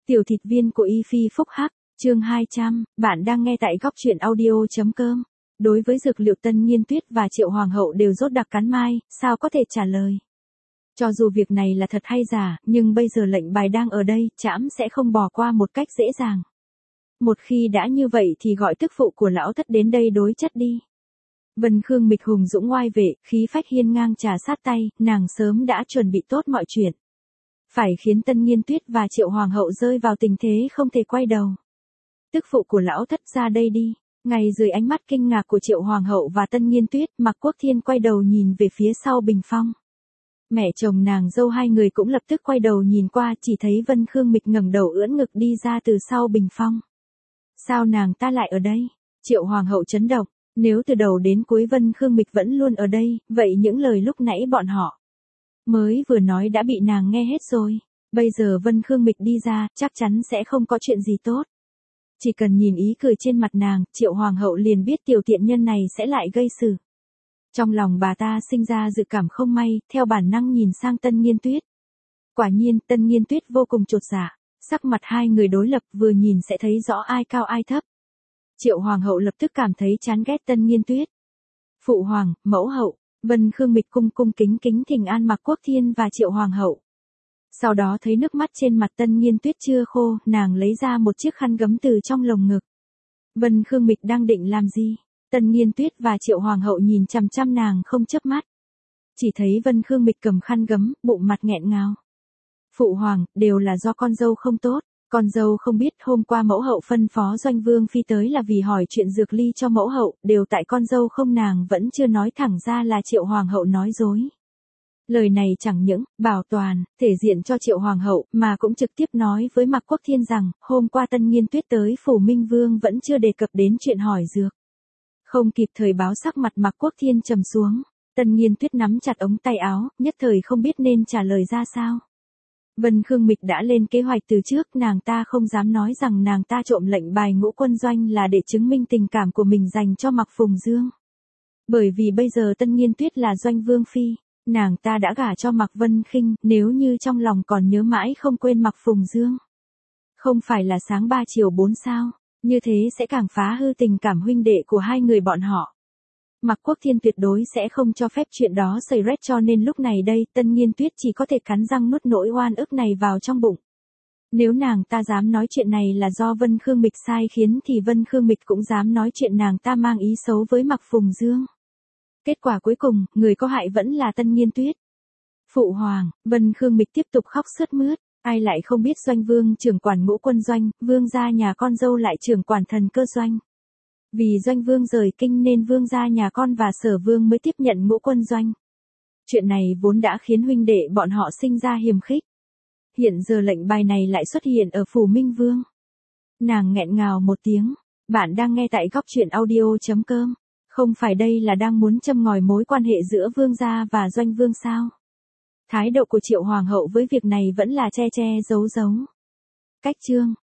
Tiểu thịt viên của Y Phi Phúc Hắc, chương 200, bạn đang nghe tại góc truyện audio.com. Đối với dược liệu Tân Nghiên Tuyết và Triệu Hoàng hậu đều rốt đặc cắn mai, sao có thể trả lời. Cho dù việc này là thật hay giả, nhưng bây giờ lệnh bài đang ở đây, trẫm sẽ không bỏ qua một cách dễ dàng. Một khi đã như vậy thì gọi tức phụ của lão thất đến đây đối chất đi. Vân Khương Mịch hùng dũng oai vệ, khí phách hiên ngang trà sát tay, nàng sớm đã chuẩn bị tốt mọi chuyện. Phải khiến Tân Nghiên Tuyết và Triệu Hoàng hậu rơi vào tình thế không thể quay đầu. Tức phụ của lão thất ra đây đi. Ngay dưới ánh mắt kinh ngạc của Triệu Hoàng hậu và Tân Nghiên Tuyết, Mạc Quốc Thiên quay đầu nhìn về phía sau bình phong. Mẹ chồng nàng dâu hai người cũng lập tức quay đầu nhìn qua, chỉ thấy Vân Khương Mịch ngẩng đầu ưỡn ngực đi ra từ sau bình phong. Sao nàng ta lại ở đây? Triệu Hoàng hậu chấn động, nếu từ đầu đến cuối Vân Khương Mịch vẫn luôn ở đây, vậy những lời lúc nãy bọn họ mới vừa nói đã bị nàng nghe hết rồi. Bây giờ Vân Khương Mịch đi ra, chắc chắn sẽ không có chuyện gì tốt. Chỉ cần nhìn ý cười trên mặt nàng, Triệu Hoàng hậu liền biết tiểu tiện nhân này sẽ lại gây sự. Trong lòng bà ta sinh ra dự cảm không may, theo bản năng nhìn sang Tân Nghiên Tuyết. Quả nhiên, Tân Nghiên Tuyết vô cùng chột dạ, sắc mặt hai người đối lập vừa nhìn sẽ thấy rõ ai cao ai thấp. Triệu Hoàng hậu lập tức cảm thấy chán ghét Tân Nghiên Tuyết. Phụ hoàng, mẫu hậu, Vân Khương Mịch cung kính thỉnh an Mạc Quốc Thiên và Triệu Hoàng hậu. Sau đó thấy nước mắt trên mặt Tân Nghiên Tuyết chưa khô, nàng lấy ra một chiếc khăn gấm từ trong lồng ngực. Vân Khương Mịch đang định làm gì? Tân Nghiên Tuyết và Triệu Hoàng hậu nhìn chằm chằm nàng không chớp mắt. Chỉ thấy Vân Khương Mịch cầm khăn gấm, bụng mặt nghẹn ngào. Phụ hoàng, đều là do con dâu không tốt. Con dâu không biết hôm qua mẫu hậu phân phó Doanh Vương Phi tới là vì hỏi chuyện dược ly cho mẫu hậu, đều tại con dâu không, nàng vẫn chưa nói thẳng ra là Triệu Hoàng hậu nói dối. Lời này chẳng những bảo toàn thể diện cho Triệu Hoàng hậu mà cũng trực tiếp nói với Mạc Quốc Thiên rằng hôm qua Tân Nghiên Tuyết tới phủ Minh Vương vẫn chưa đề cập đến chuyện hỏi dược. Không kịp thời báo, sắc mặt Mạc Quốc Thiên trầm xuống. Tân Nghiên Tuyết nắm chặt ống tay áo, nhất thời không biết nên trả lời ra sao. Vân Khương Mịch đã lên kế hoạch từ trước, nàng ta không dám nói rằng nàng ta trộm lệnh bài Ngũ Quân Doanh là để chứng minh tình cảm của mình dành cho Mạc Phùng Dương. Bởi vì bây giờ Tân Nghiên Tuyết là Doanh Vương Phi, nàng ta đã gả cho Mạc Vân Khinh, nếu như trong lòng còn nhớ mãi không quên Mạc Phùng Dương. Không phải là sáng 3 chiều 4 sao, như thế sẽ càng phá hư tình cảm huynh đệ của hai người bọn họ. Mạc Quốc Thiên tuyệt đối sẽ không cho phép chuyện đó xảy ra, cho nên lúc này đây Tân Nghiên Tuyết chỉ có thể cắn răng nuốt nỗi oan ức này vào trong bụng. Nếu nàng ta dám nói chuyện này là do Vân Khương Mịch sai khiến thì Vân Khương Mịch cũng dám nói chuyện nàng ta mang ý xấu với Mạc Phùng Dương. Kết quả cuối cùng, người có hại vẫn là Tân Nghiên Tuyết. Phụ hoàng, Vân Khương Mịch tiếp tục khóc sướt mướt, ai lại không biết Doanh Vương trưởng quản Ngũ Quân Doanh, vương gia nhà con dâu lại trưởng quản Thần Cơ Doanh. Vì Doanh Vương rời kinh nên vương gia nhà con và Sở Vương mới tiếp nhận Ngũ Quân Doanh. Chuyện này vốn đã khiến huynh đệ bọn họ sinh ra hiềm khích. Hiện giờ lệnh bài này lại xuất hiện ở phủ Minh Vương. Nàng nghẹn ngào một tiếng, bạn đang nghe tại góc truyện audio.com. Không phải đây là đang muốn châm ngòi mối quan hệ giữa vương gia và Doanh Vương sao? Thái độ của Triệu Hoàng hậu với việc này vẫn là che giấu. Cách chương